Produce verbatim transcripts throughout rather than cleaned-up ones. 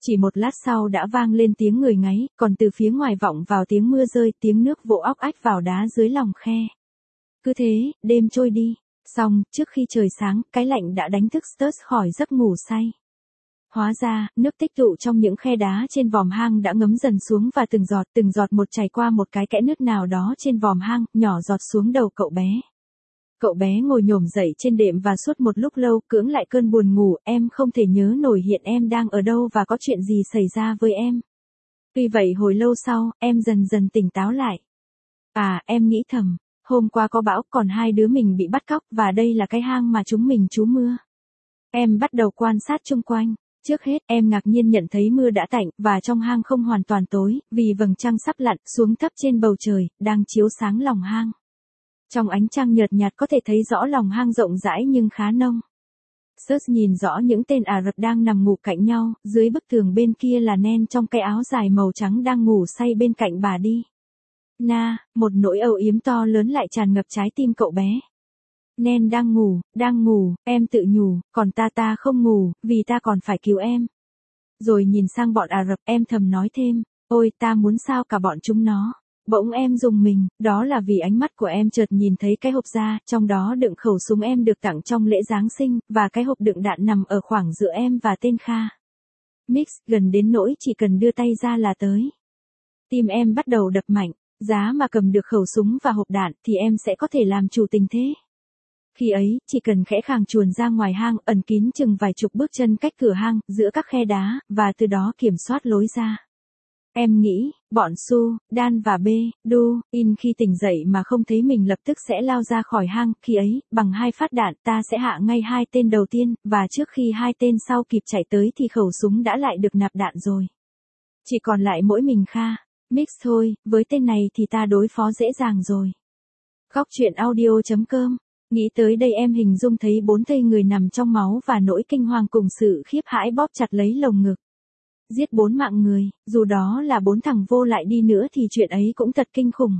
Chỉ một lát sau đã vang lên tiếng người ngáy, còn từ phía ngoài vọng vào tiếng mưa rơi, tiếng nước vỗ óc ách vào đá dưới lòng khe. Cứ thế, đêm trôi đi. Xong, trước khi trời sáng, cái lạnh đã đánh thức Stuart khỏi giấc ngủ say. Hóa ra, nước tích tụ trong những khe đá trên vòm hang đã ngấm dần xuống và từng giọt từng giọt một chảy qua một cái kẽ nứt nào đó trên vòm hang, nhỏ giọt xuống đầu cậu bé. Cậu bé ngồi nhổm dậy trên đệm và suốt một lúc lâu cưỡng lại cơn buồn ngủ, em không thể nhớ nổi hiện em đang ở đâu và có chuyện gì xảy ra với em. Tuy vậy hồi lâu sau, em dần dần tỉnh táo lại. À, em nghĩ thầm, hôm qua có bão, còn hai đứa mình bị bắt cóc và đây là cái hang mà chúng mình trú mưa. Em bắt đầu quan sát chung quanh. Trước hết, em ngạc nhiên nhận thấy mưa đã tạnh, và trong hang không hoàn toàn tối, vì vầng trăng sắp lặn xuống thấp trên bầu trời, đang chiếu sáng lòng hang. Trong ánh trăng nhợt nhạt có thể thấy rõ lòng hang rộng rãi nhưng khá nông. Stuart nhìn rõ những tên Ả Rập đang nằm ngủ cạnh nhau, dưới bức tường bên kia là Nen trong cái áo dài màu trắng đang ngủ say bên cạnh bà đi. Na, một nỗi âu yếm to lớn lại tràn ngập trái tim cậu bé. Nen đang ngủ, đang ngủ, em tự nhủ, còn ta ta không ngủ, vì ta còn phải cứu em. Rồi nhìn sang bọn Ả Rập, em thầm nói thêm, ôi ta muốn sao cả bọn chúng nó. Bỗng em rùng mình, đó là vì ánh mắt của em chợt nhìn thấy cái hộp da, trong đó đựng khẩu súng em được tặng trong lễ Giáng sinh, và cái hộp đựng đạn nằm ở khoảng giữa em và tên Kha. Mix, gần đến nỗi chỉ cần đưa tay ra là tới. Tim em bắt đầu đập mạnh, giá mà cầm được khẩu súng và hộp đạn thì em sẽ có thể làm chủ tình thế. Khi ấy, chỉ cần khẽ khàng chuồn ra ngoài hang, ẩn kín chừng vài chục bước chân cách cửa hang, giữa các khe đá, và từ đó kiểm soát lối ra. Em nghĩ, bọn Su, Dan và B, Du, In khi tỉnh dậy mà không thấy mình lập tức sẽ lao ra khỏi hang, khi ấy, bằng hai phát đạn ta sẽ hạ ngay hai tên đầu tiên, và trước khi hai tên sau kịp chạy tới thì khẩu súng đã lại được nạp đạn rồi. Chỉ còn lại mỗi mình Kha, Mix thôi, với tên này thì ta đối phó dễ dàng rồi. Góc truyện audio chấm com. Nghĩ tới đây em hình dung thấy bốn thây người nằm trong máu và nỗi kinh hoàng cùng sự khiếp hãi bóp chặt lấy lồng ngực. Giết bốn mạng người, dù đó là bốn thằng vô lại đi nữa thì chuyện ấy cũng thật kinh khủng.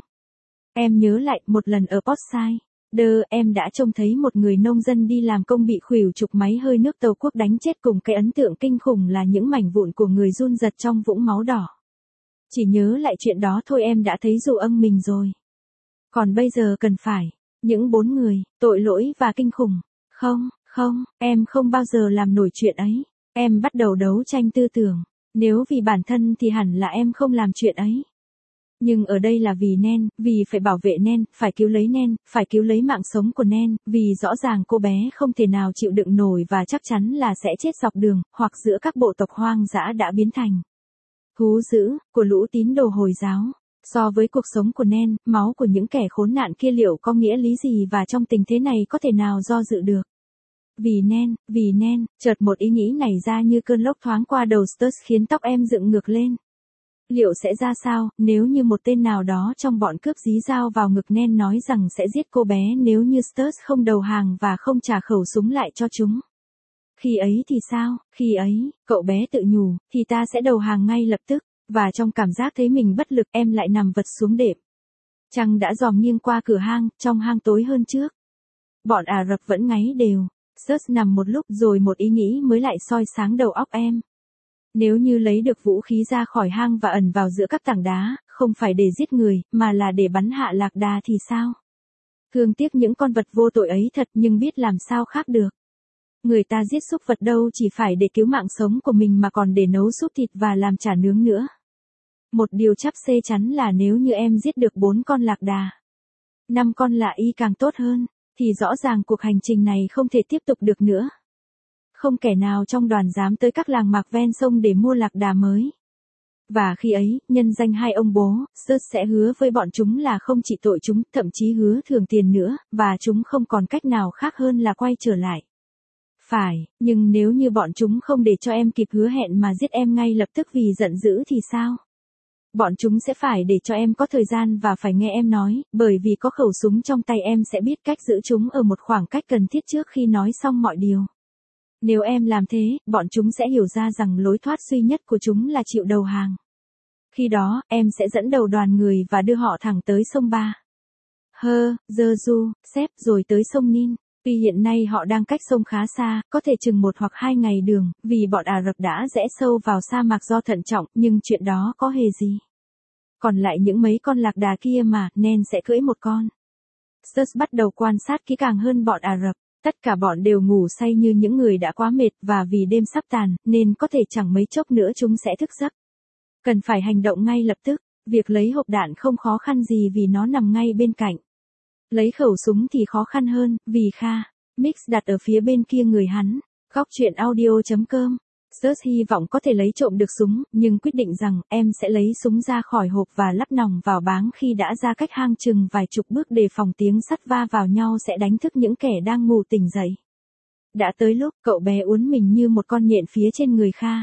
Em nhớ lại một lần ở Portside, đơ em đã trông thấy một người nông dân đi làm công bị khuỷu trục máy hơi nước tàu quốc đánh chết, cùng cái ấn tượng kinh khủng là những mảnh vụn của người run rật trong vũng máu đỏ. Chỉ nhớ lại chuyện đó thôi em đã thấy dụ âng mình rồi. Còn bây giờ cần phải, những bốn người, tội lỗi và kinh khủng. Không, không, em không bao giờ làm nổi chuyện ấy. Em bắt đầu đấu tranh tư tưởng. Nếu vì bản thân thì hẳn là em không làm chuyện ấy. Nhưng ở đây là vì Nen, vì phải bảo vệ Nen, phải cứu lấy Nen, phải cứu lấy mạng sống của Nen, vì rõ ràng cô bé không thể nào chịu đựng nổi và chắc chắn là sẽ chết dọc đường, hoặc giữa các bộ tộc hoang dã đã biến thành thú dữ, của lũ tín đồ Hồi giáo. So với cuộc sống của Nen, máu của những kẻ khốn nạn kia liệu có nghĩa lý gì, và trong tình thế này có thể nào do dự được. Vì Nen, vì Nen, chợt một ý nghĩ nảy ra như cơn lốc thoáng qua đầu Stuart khiến tóc em dựng ngược lên. Liệu sẽ ra sao, nếu như một tên nào đó trong bọn cướp dí dao vào ngực Nen nói rằng sẽ giết cô bé nếu như Stuart không đầu hàng và không trả khẩu súng lại cho chúng. Khi ấy thì sao, khi ấy, cậu bé tự nhủ, thì ta sẽ đầu hàng ngay lập tức, và trong cảm giác thấy mình bất lực em lại nằm vật xuống đệm. Trăng đã dòm nghiêng qua cửa hang, trong hang tối hơn trước. Bọn Ả Rập vẫn ngáy đều. Stuart nằm một lúc rồi một ý nghĩ mới lại soi sáng đầu óc em. Nếu như lấy được vũ khí ra khỏi hang và ẩn vào giữa các tảng đá, không phải để giết người, mà là để bắn hạ lạc đà thì sao? Thương tiếc những con vật vô tội ấy thật, nhưng biết làm sao khác được. Người ta giết súc vật đâu chỉ phải để cứu mạng sống của mình mà còn để nấu súp thịt và làm chả nướng nữa. Một điều chắc xê chắn là nếu như em giết được bốn con lạc đà, năm con lạ y càng tốt hơn, thì rõ ràng cuộc hành trình này không thể tiếp tục được nữa. Không kẻ nào trong đoàn dám tới các làng mạc ven sông để mua lạc đà mới. Và khi ấy, nhân danh hai ông bố, Stuart sẽ hứa với bọn chúng là không chỉ tội chúng, thậm chí hứa thưởng tiền nữa, và chúng không còn cách nào khác hơn là quay trở lại. Phải, nhưng nếu như bọn chúng không để cho em kịp hứa hẹn mà giết em ngay lập tức vì giận dữ thì sao? Bọn chúng sẽ phải để cho em có thời gian và phải nghe em nói, bởi vì có khẩu súng trong tay em sẽ biết cách giữ chúng ở một khoảng cách cần thiết trước khi nói xong mọi điều. Nếu em làm thế, bọn chúng sẽ hiểu ra rằng lối thoát duy nhất của chúng là chịu đầu hàng. Khi đó, em sẽ dẫn đầu đoàn người và đưa họ thẳng tới sông Ba. Hơ, Dơ Du, Xếp rồi tới sông Nin. Tuy hiện nay họ đang cách sông khá xa, có thể chừng một hoặc hai ngày đường, vì bọn Ả Rập đã rẽ sâu vào sa mạc do thận trọng, nhưng chuyện đó có hề gì. Còn lại những mấy con lạc đà kia mà, nên sẽ cưỡi một con. Sturz bắt đầu quan sát kỹ càng hơn bọn Ả Rập. Tất cả bọn đều ngủ say như những người đã quá mệt và vì đêm sắp tàn, nên có thể chẳng mấy chốc nữa chúng sẽ thức giấc. Cần phải hành động ngay lập tức, việc lấy hộp đạn không khó khăn gì vì nó nằm ngay bên cạnh. Lấy khẩu súng thì khó khăn hơn, vì Kha, Mix đặt ở phía bên kia người hắn. Góc chuyện audio chấm com. Sturz hy vọng có thể lấy trộm được súng, nhưng quyết định rằng em sẽ lấy súng ra khỏi hộp và lắp nòng vào báng khi đã ra cách hang chừng vài chục bước để phòng tiếng sắt va vào nhau sẽ đánh thức những kẻ đang ngủ tỉnh dậy. Đã tới lúc cậu bé uốn mình như một con nhện phía trên người Kha.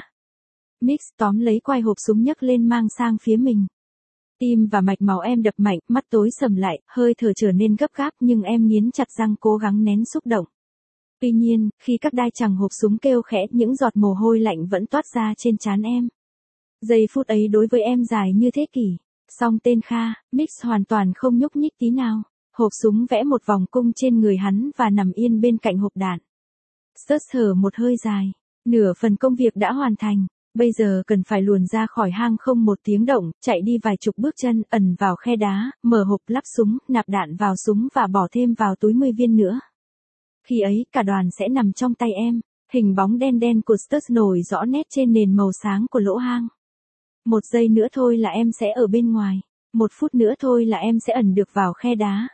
Mix tóm lấy quai hộp súng nhấc lên mang sang phía mình. Tim và mạch máu em đập mạnh, mắt tối sầm lại, hơi thở trở nên gấp gáp nhưng em nghiến chặt răng cố gắng nén xúc động. Tuy nhiên, khi các đai chằng hộp súng kêu khẽ, những giọt mồ hôi lạnh vẫn toát ra trên trán em. Giây phút ấy đối với em dài như thế kỷ. Song tên Kha, Mix hoàn toàn không nhúc nhích tí nào. Hộp súng vẽ một vòng cung trên người hắn và nằm yên bên cạnh hộp đạn. Sturz thở một hơi dài. Nửa phần công việc đã hoàn thành. Bây giờ cần phải luồn ra khỏi hang không một tiếng động, chạy đi vài chục bước chân, ẩn vào khe đá, mở hộp lắp súng, nạp đạn vào súng và bỏ thêm vào túi mười viên nữa. Khi ấy, cả đoàn sẽ nằm trong tay em. Hình bóng đen đen của Sturz nổi rõ nét trên nền màu sáng của lỗ hang. Một giây nữa thôi là em sẽ ở bên ngoài. Một phút nữa thôi là em sẽ ẩn được vào khe đá.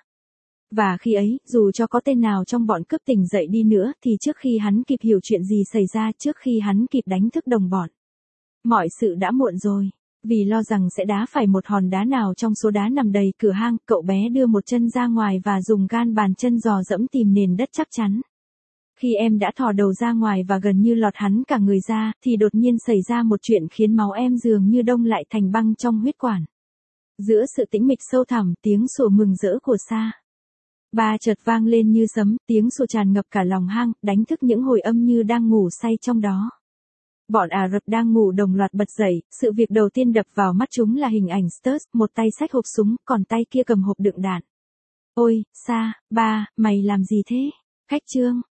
Và khi ấy, dù cho có tên nào trong bọn cướp tỉnh dậy đi nữa, thì trước khi hắn kịp hiểu chuyện gì xảy ra, trước khi hắn kịp đánh thức đồng bọn, mọi sự đã muộn rồi. Vì lo rằng sẽ đá phải một hòn đá nào trong số đá nằm đầy cửa hang, cậu bé đưa một chân ra ngoài và dùng gan bàn chân dò dẫm tìm nền đất chắc chắn. Khi em đã thò đầu ra ngoài và gần như lọt hắn cả người ra, thì đột nhiên xảy ra một chuyện khiến máu em dường như đông lại thành băng trong huyết quản. Giữa sự tĩnh mịch sâu thẳm, tiếng sủa mừng rỡ của Sa Ba chợt vang lên như sấm, tiếng sủa tràn ngập cả lòng hang, đánh thức những hồi âm như đang ngủ say trong đó. Bọn Ả Rập đang ngủ đồng loạt bật dậy, sự việc đầu tiên đập vào mắt chúng là hình ảnh Sturz, một tay xách hộp súng, còn tay kia cầm hộp đựng đạn. Ôi, Sa Ba, mày làm gì thế? Khách trương,